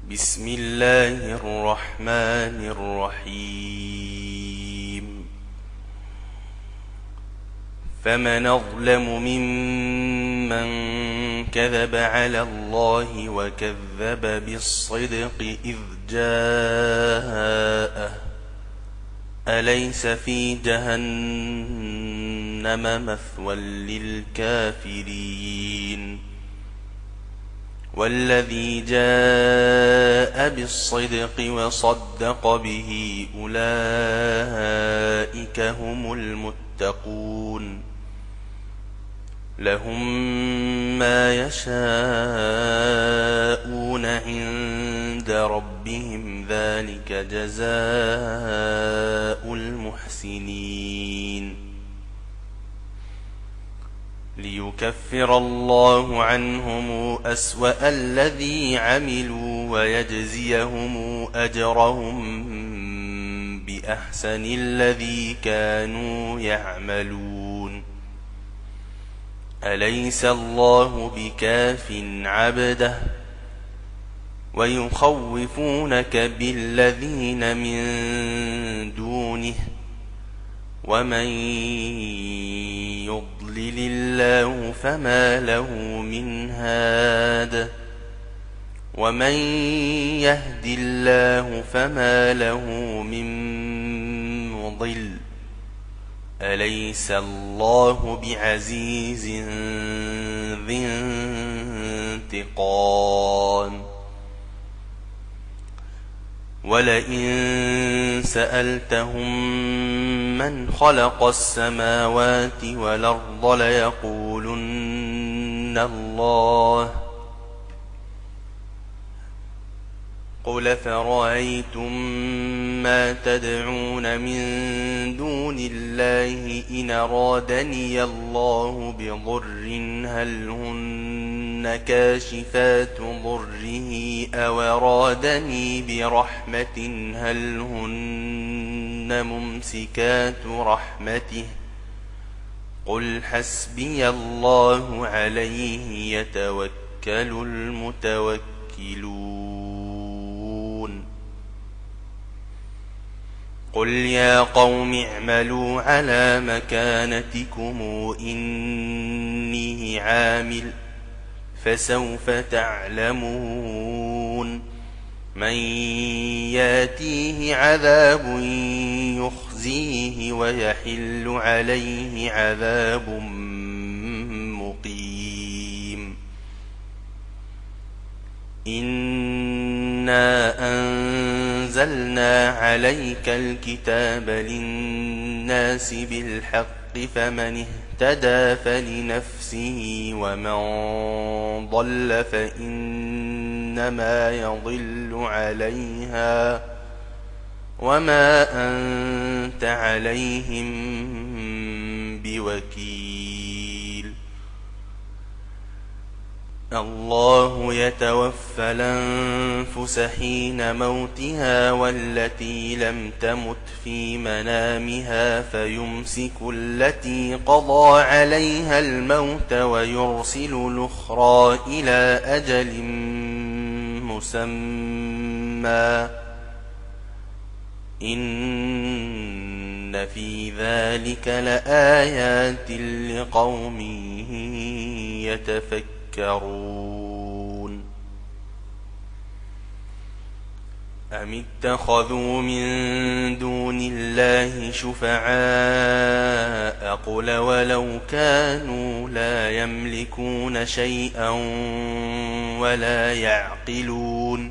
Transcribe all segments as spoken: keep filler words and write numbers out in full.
بسم الله الرحمن الرحيم فمن أظلم ممن كذب على الله وكذب بالصدق إذ جاءه أليس في جهنم مثوى للكافرين والذي جاء بالصدق وصدق به أولئك هم المتقون لهم ما يشاءون عند ربهم ذلك جزاء المحسنين ليكفر الله عنهم أسوأ الذي عملوا ويجزيهم أجرهم بأحسن الذي كانوا يعملون أليس الله بكاف عبده ويخوفونك بالذين من دونه ومن يضلل الله فما له من هاد ومن يهد الله فما له من مضل أليس الله بعزيز ذي انتقام ولئن سألتهم من خلق السماوات والأرض ليقولن الله قل فرأيتم ما تدعون من دون الله إن أرادني الله بضر هل هن كاشفات ضره أو أرادني برحمة هل هن ممسكات رحمته قل حسبي الله عليه يتوكل المتوكلون قل يا قوم اعملوا على مكانتكم إني عامل فسوف تعلمون من ياتيه عذاب يخزيه ويحل عليه عذاب مقيم إنا أنزلنا عليك الكتاب للناس بالحق فمن اهتدى فلنفسه ومن ضل فإنما يضل عليها وما أنت عليهم بوكيل الله يتوفى الأنفس حين موتها والتي لم تمت في منامها فيمسك التي قضى عليها الموت ويرسل الأخرى إلى أجل مسمى إن في ذلك لآيات لقوم يتفكرون أم اتخذوا من دون الله شفعاء قل ولو كانوا لا يملكون شيئا ولا يعقلون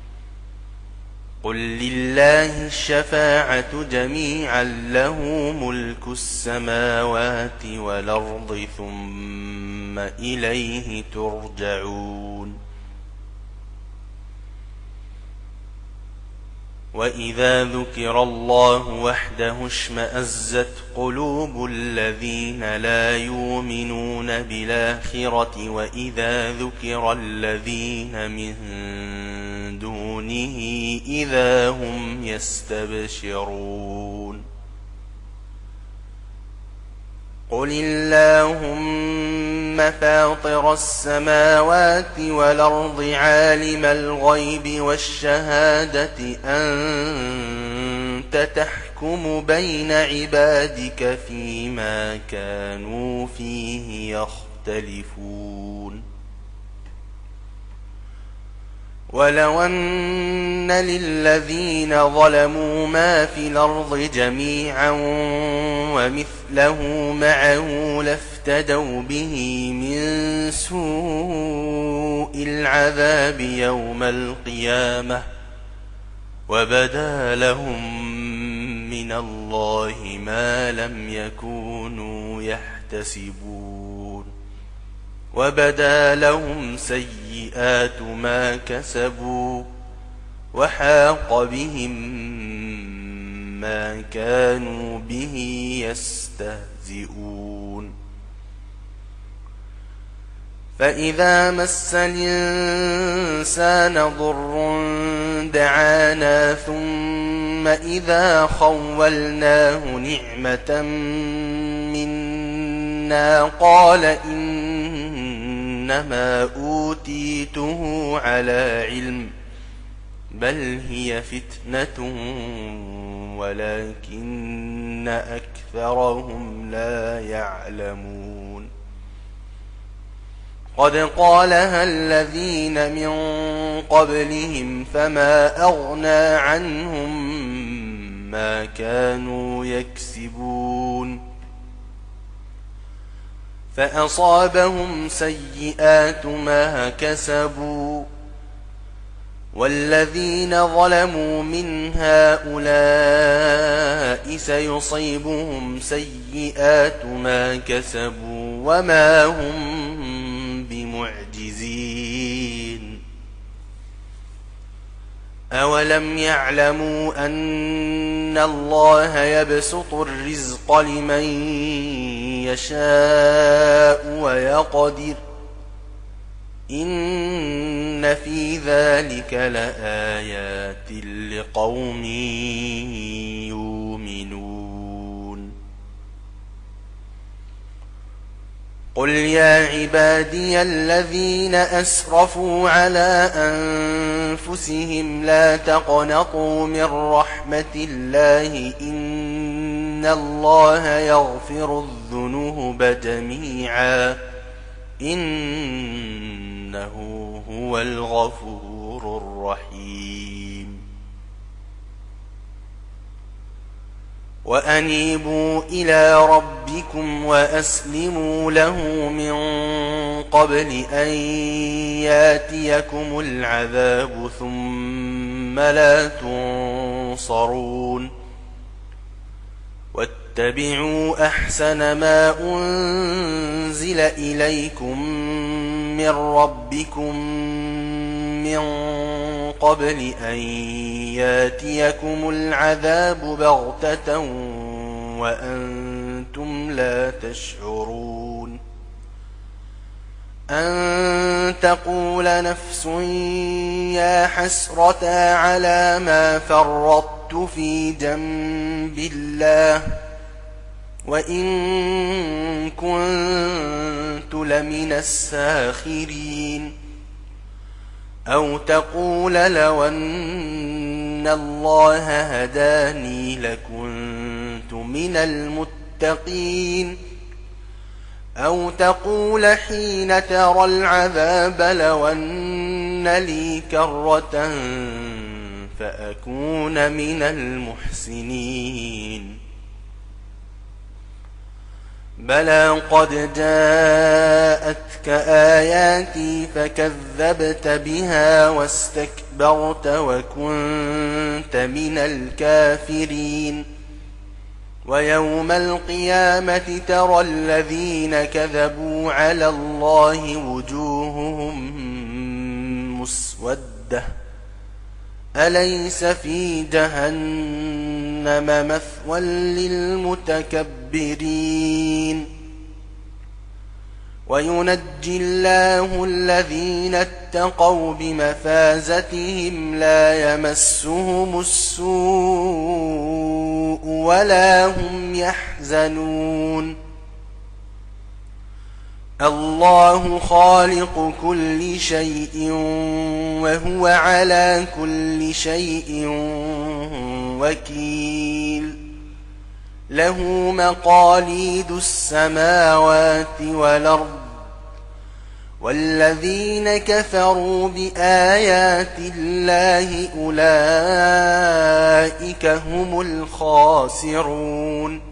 قل لله الشفاعة جميعا له ملك السماوات والأرض ثم إليه ترجعون وإذا ذكر الله وحده اشمأزت قلوب الذين لا يؤمنون بالآخرة وإذا ذكر الذين من دونه إذا هم يستبشرون قل اللهم فاطر السماوات والأرض عالم الغيب والشهادة أنت تحكم بين عبادك فيما كانوا فيه يختلفون ولو أن للذين ظلموا ما في الأرض جميعا ومثله معه لافتدوا به من سوء العذاب يوم القيامة وبدا لهم من الله ما لم يكونوا يحتسبون وبدا لهم سيئات ما كسبوا وحاق بهم ما كانوا به يستهزئون فإذا مس الإنسان ضر دعانا ثم إذا خولناه نعمة منا قال إنما أوتيته على علم بل هي فتنة ولكن أكثرهم لا يعلمون قد قالها الذين من قبلهم فما أغنى عنهم ما كانوا يكسبون فأصابهم سيئات ما كسبوا والذين ظلموا من هؤلاء سيصيبهم سيئات ما كسبوا وما هم بمعجزين أولم يعلموا أن الله يبسط الرزق لمن يشاء ويقدر إن في ذلك لآيات لقوم يؤمنون قل يا عبادي الذين أسرفوا على أنفسهم لا تقنطوا من رحمة الله إن الله يغفر الذنوب جميعا إنه هو الغفور الرحيم وأنيبوا إلى ربكم وأسلموا له من قبل أن ياتيكم العذاب ثم لا تنصرون واتبعوا أحسن ما أنزل إليكم من ربكم من قبل أن ياتيكم العذاب بغتة وأنتم لا تشعرون أن تقول نفس يا حسرة على ما فرطت في جنب الله وإن كنت لمن الساخرين أو تقول لو أن الله هداني لكنت من المتقين أو تقول حين ترى العذاب لو أن لي كرة فأكون من المحسنين بلى قد جاءتك آياتي فكذبت بها واستكبرت وكنت من الكافرين ويوم القيامة ترى الذين كذبوا على الله وجوههم مسودة أليس في جهنم مثوى للمتكبرين وينجي الله الذين اتقوا بمفازتهم لا يمسهم السوء ولا هم يحزنون الله خالق كل شيء وهو على كل شيء وكيل له مقاليد السماوات والأرض والذين كفروا بآيات الله أولئك هم الخاسرون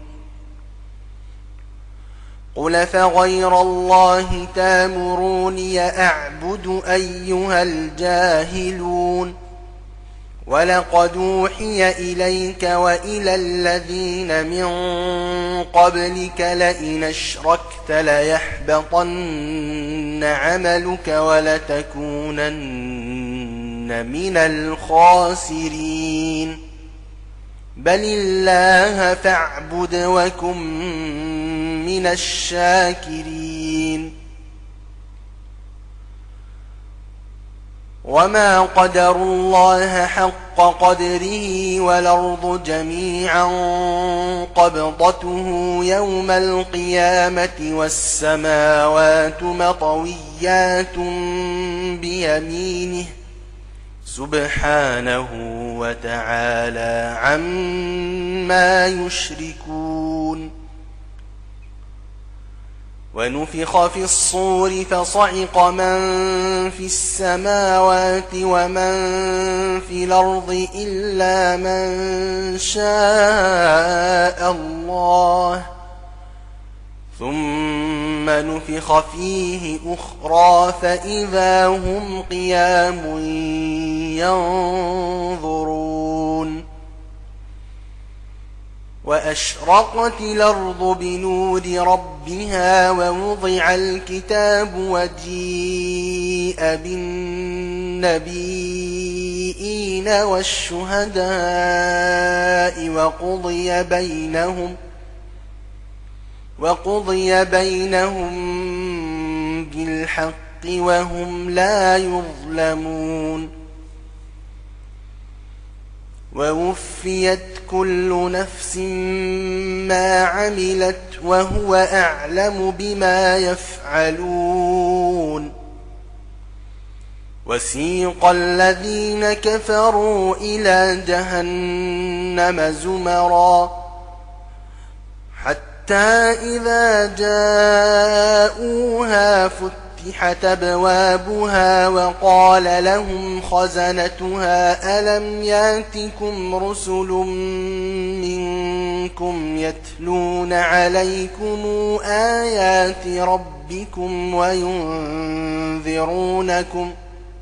قل فغير الله تامروني أعبد أيها الجاهلون ولقد أوحي إليك وإلى الذين من قبلك لئن أشركت ليحبطن عملك ولتكونن من الخاسرين بل الله فاعبد وكن من الشاكرين وما قدروا الله حق قدره والأرض جميعا قبضته يوم القيامة والسماوات مطويات بيمينه سبحانه وتعالى عما يشركون ونفخ في الصور فصعق من في السماوات ومن في الأرض إلا من شاء الله ثم نفخ فيه أخرى فإذا هم قيام ينظرون وأشرقت الأرض بنور ربها ووضع الكتاب وجيء بالنبيين والشهداء وقضي بينهم وقضي بينهم بالحق وهم لا يظلمون ووفيت كل نفس ما عملت وهو أعلم بما يفعلون وسيق الذين كفروا إلى جهنم زمرا حتى إذا جاءوها فتحت أبوابها وقال لهم خزنتها ألم يأتكم رسل منكم يتلون عليكم آيات ربكم وينذرونكم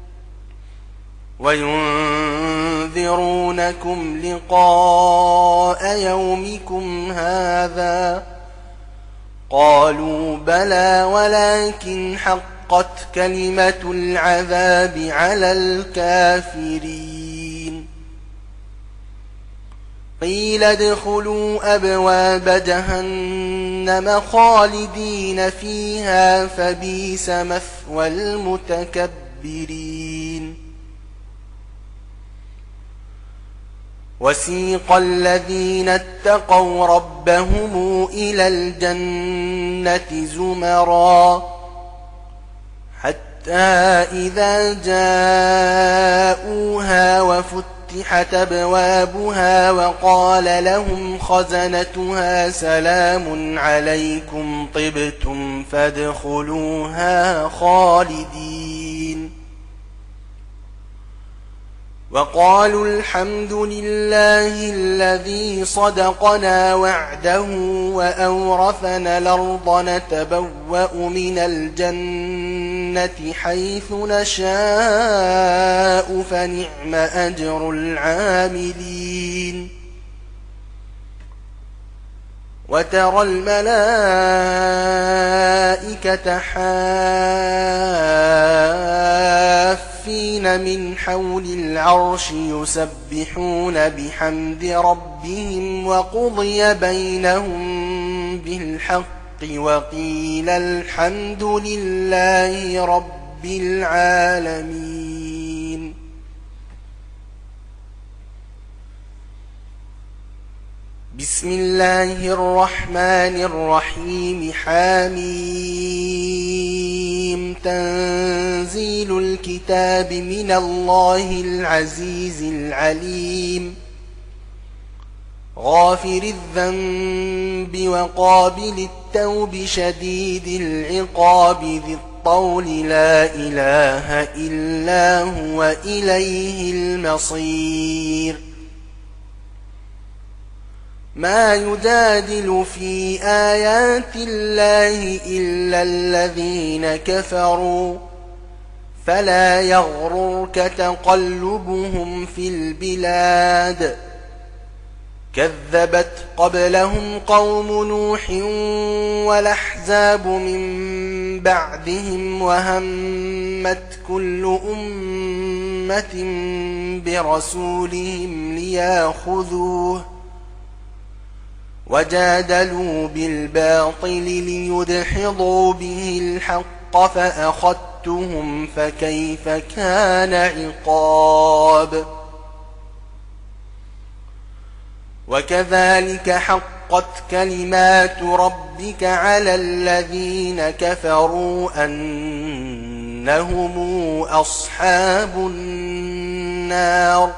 وينذرونكم لقاء يومكم هذا قالوا بلى ولكن حقت كلمة العذاب على الكافرين قيل ادخلوا أبواب جهنم خالدين فيها فبئس مثوى المتكبرين وسيق الذين اتقوا ربهم إلى الجنة زمرا حتى إذا جاءوها وفتحت أبوابها وقال لهم خزنتها سلام عليكم طبتم فادخلوها خالدين وقالوا الحمد لله الذي صدقنا وعده وأورثنا الأرض نتبوأ من الجنة حيث نشاء فنعم أجر العاملين وترى الملائكة حافين من حول العرش يسبحون بحمد ربهم وقضي بينهم بالحق وقيل الحمد لله رب العالمين. بسم الله الرحمن الرحيم حميم تنزيل الكتاب من الله العزيز العليم غافر الذنب وقابل التوب شديد العقاب ذي الطول لا إله إلا هو إليه المصير ما يجادل في آيات الله إلا الذين كفروا فلا يغررك تقلبهم في البلاد كذبت قبلهم قوم نوح والأحزاب من بعدهم وهمت كل أمة برسولهم ليأخذوه وجادلوا بالباطل ليدحضوا به الحق فأخذتهم فكيف كان عقاب وكذلك حقت كلمات ربك على الذين كفروا أنهم أصحاب النار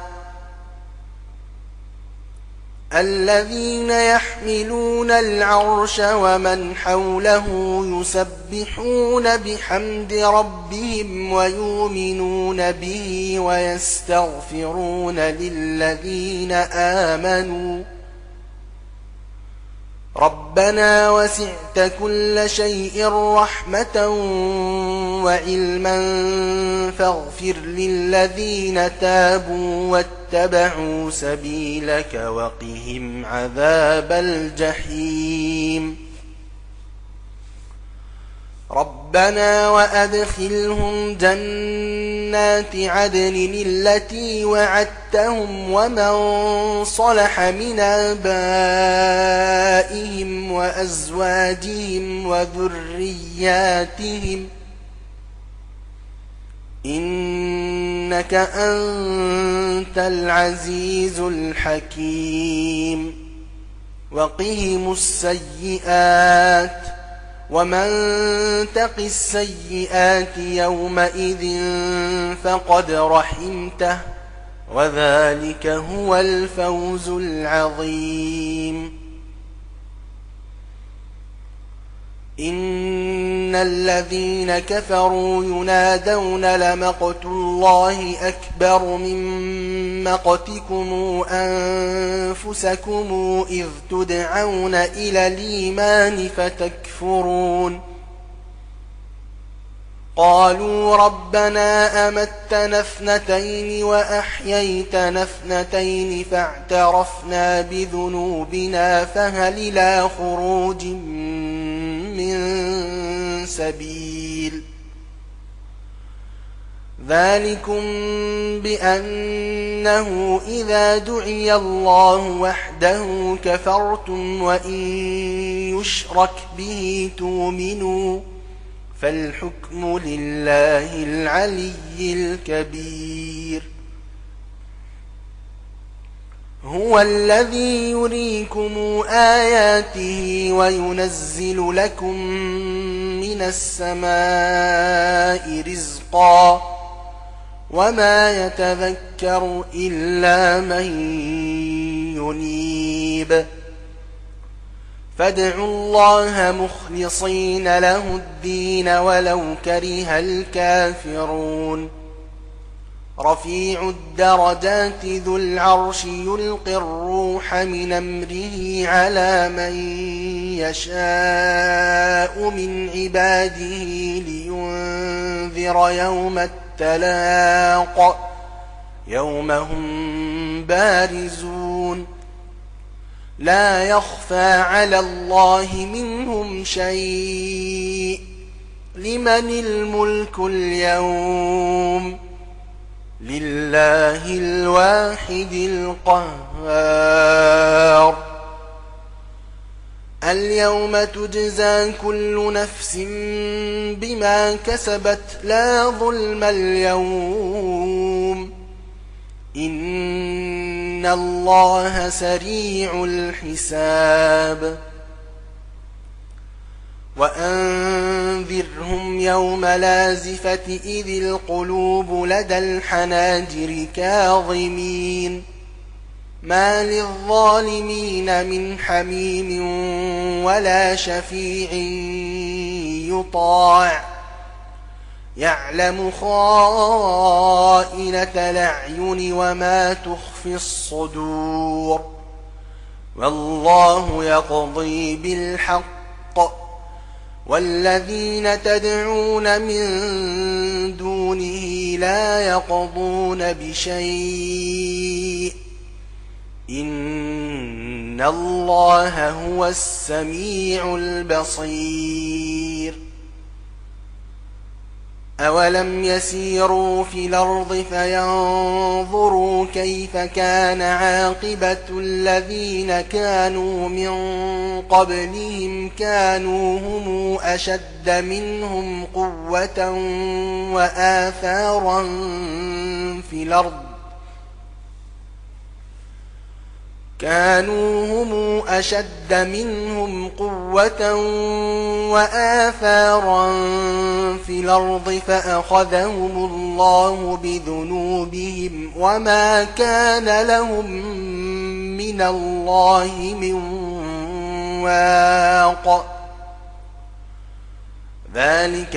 الذين يحملون العرش ومن حوله يسبحون بحمد ربهم ويؤمنون به ويستغفرون للذين آمنوا ربنا وسعت كل شيء رحمة وعلما فاغفر للذين تابوا واتبعوا سبيلك وقهم عذاب الجحيم ربنا وأدخلهم جنات عدن التي وعدتهم ومن صلح من آبائهم وأزواجهم وذرياتهم إنك أنت العزيز الحكيم وقهم السيئات ومن تق السيئات يومئذ فقد رحمته وذلك هو الفوز العظيم إن الذين كفروا ينادون لمقت الله أكبر من مقتكم أنفسكم إذ تدعون إلى الإيمان فتكفرون قالوا ربنا أمتنا اثنتين وأحييتنا اثنتين فاعترفنا بذنوبنا فهل إلى خروج من سبيل ذلكم بأنه إذا دعي الله وحده كفرتم وإن يشرك به تؤمنوا فالحكم لله العلي الكبير هو الذي يريكم آياته وينزل لكم من السماء رزقا وما يتذكر إلا من ينيب فادعوا الله مخلصين له الدين ولو كره الكافرون رفيع الدرجات ذو العرش يلقي الروح من أمره على من يشاء من عباده لينذر يوم التلاق يوم هم بارزون لا يخفى على الله منهم شيء لمن الملك اليوم لله الواحد القهار اليوم تجزى كل نفس بما كسبت لا ظلم اليوم إن إن الله سريع الحساب وأنذرهم يوم لازفة إذ القلوب لدى الحناجر كاظمين ما للظالمين من حميم ولا شفيع يطاع يعلم خائنة الأعين وما تخفي الصدور والله يقضي بالحق والذين تدعون من دونه لا يقضون بشيء إن الله هو السميع البصير أولم يسيروا في الأرض فينظروا كيف كان عاقبة الذين كانوا من قبلهم كانوا هم أشد منهم قوة وآثارا في الأرض كانوا هم أشد منهم قوة وآثارا في الأرض فأخذهم الله بذنوبهم وما كان لهم من الله من واق ذلك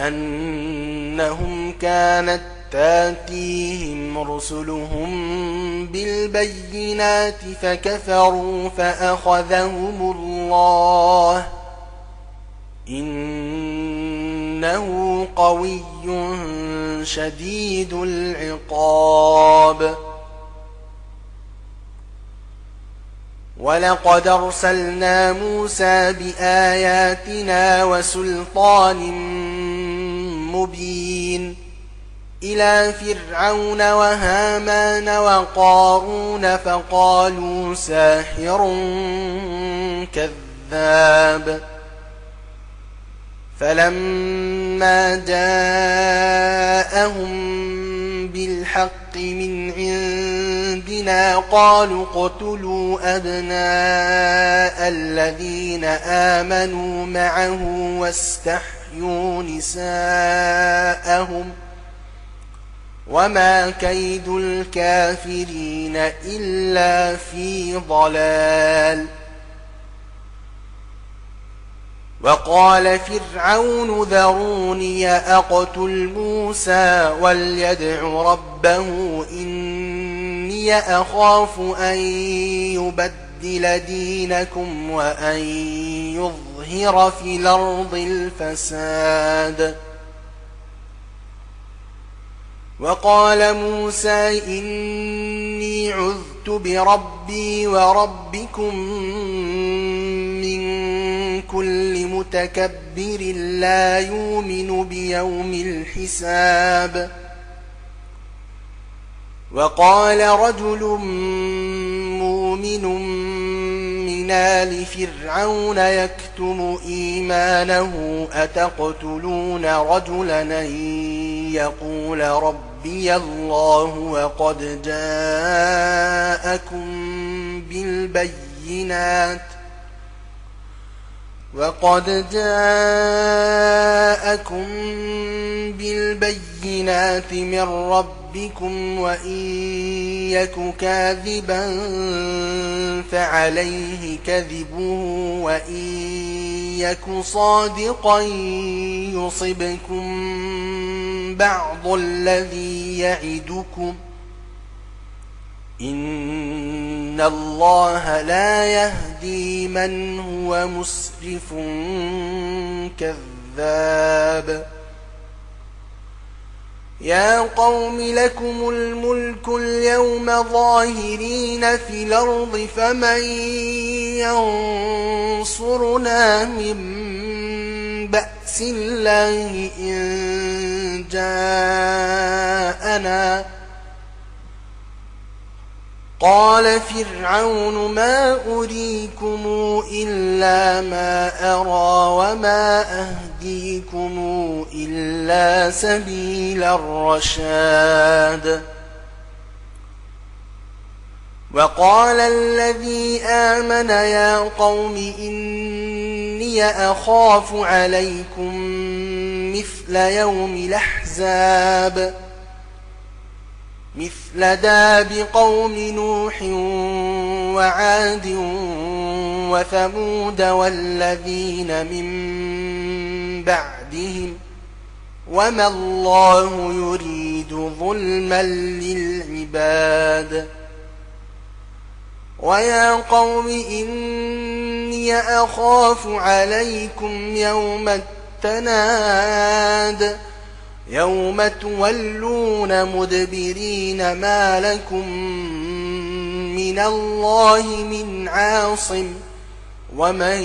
بأنهم كانت تاتيهم رسلهم بالبينات فكفروا فأخذهم الله إنه قوي شديد العقاب ولقد أرسلنا موسى بآياتنا وسلطان مبين إلى فرعون وهامان وقارون فقالوا ساحر كذاب فلما جاءهم بالحق من عندنا قالوا اقتلوا أبناء الذين آمنوا معه واستحيوا نساءهم وما كيد الكافرين إلا في ضلال وقال فرعون ذروني أقتل موسى وليدع ربه إني أخاف أن يبدل دينكم وأن يظهر في الأرض الفساد وقال موسى إني عذت بربي وربكم من كل متكبر لا يؤمن بيوم الحساب وقال رجل مؤمن من آل فرعون يكتم إيمانه أتقتلون رجلا أن يقول ربي الله وقد جاءكم بالبينات وقد جاءكم بالبينات من ربكم وإن يك كاذبا فعليه كذبه وإن يك صادقا يصبكم بعض الذي يعدكم إن الله لا يهدي من هو مسرف كذاب يا قوم لكم الملك اليوم ظاهرين في الأرض فمن ينصرنا من بأس الله إن جاءنا قال فرعون ما أريكم إلا ما أرى وما أهديكم إلا سبيل الرشاد وقال الذي آمن يا قوم إني أخاف عليكم مثل يوم الأحزاب مثل داب قوم نوح وعاد وثمود والذين من بعدهم وما الله يريد ظلما للعباد ويا قوم إني أخاف عليكم يوم التناد يوم تولون مدبرين ما لكم من الله من عاصم ومن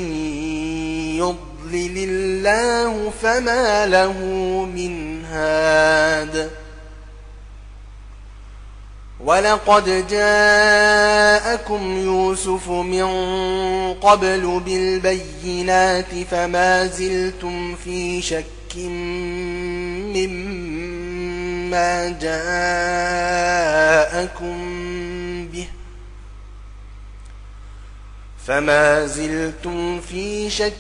يضلل الله فما له من هاد ولقد جاءكم يوسف من قبل بالبينات فما زلتم في شك مما جاءكم به فما زلتم في شك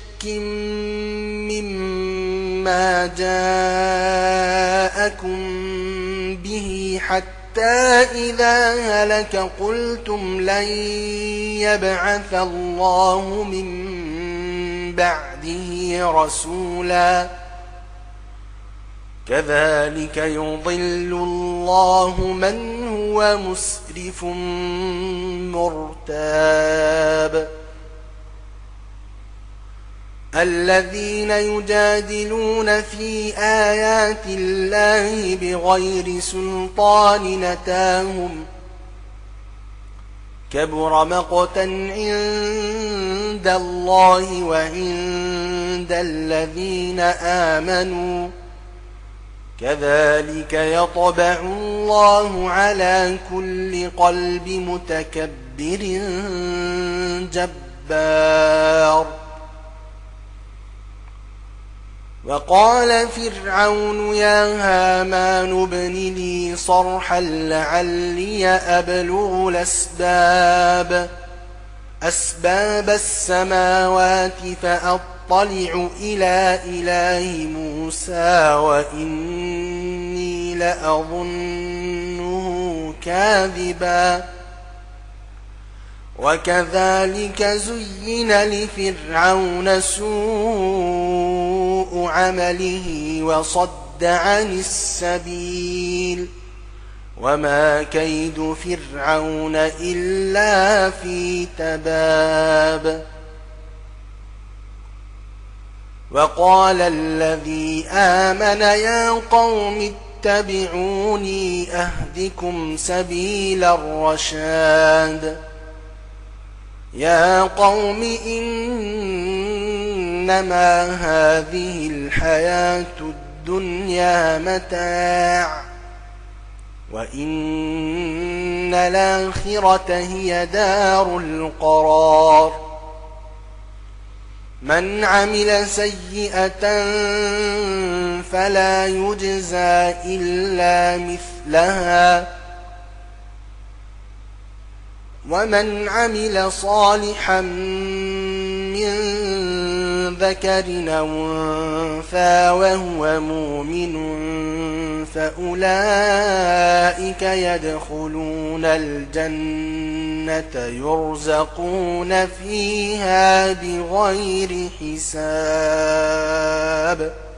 مما جاءكم به حتى إذا هلك قلتم لن يبعث الله من بعده رسولا كذلك يضل الله من هو مسرف مرتاب الذين يجادلون في آيات الله بغير سلطان أتاهم كبر مقتا عند الله وعند الذين آمنوا كذلك يطبع الله على كل قلب متكبر جبار وقال فرعون يا هامان ابن لي صرحا لعلي أبلغ الأسباب أسباب السماوات فأطلع إلى إله موسى وإني لأظنه كاذبا وكذلك زين لفرعون سوء عمله وصد عن السبيل وما كيد فرعون إلا في تباب وقال الذي آمن يا قوم اتبعوني أهدكم سبيل الرشاد يا قوم إنما هذه الحياة الدنيا متاع وإن الآخرة هي دار القرار من عمل سيئة فلا يجزى إلا مثلها ومن عمل صالحا من ذكر أو أنثى وهو مؤمن فأولئك يدخلون الجنة يرزقون فيها بغير حساب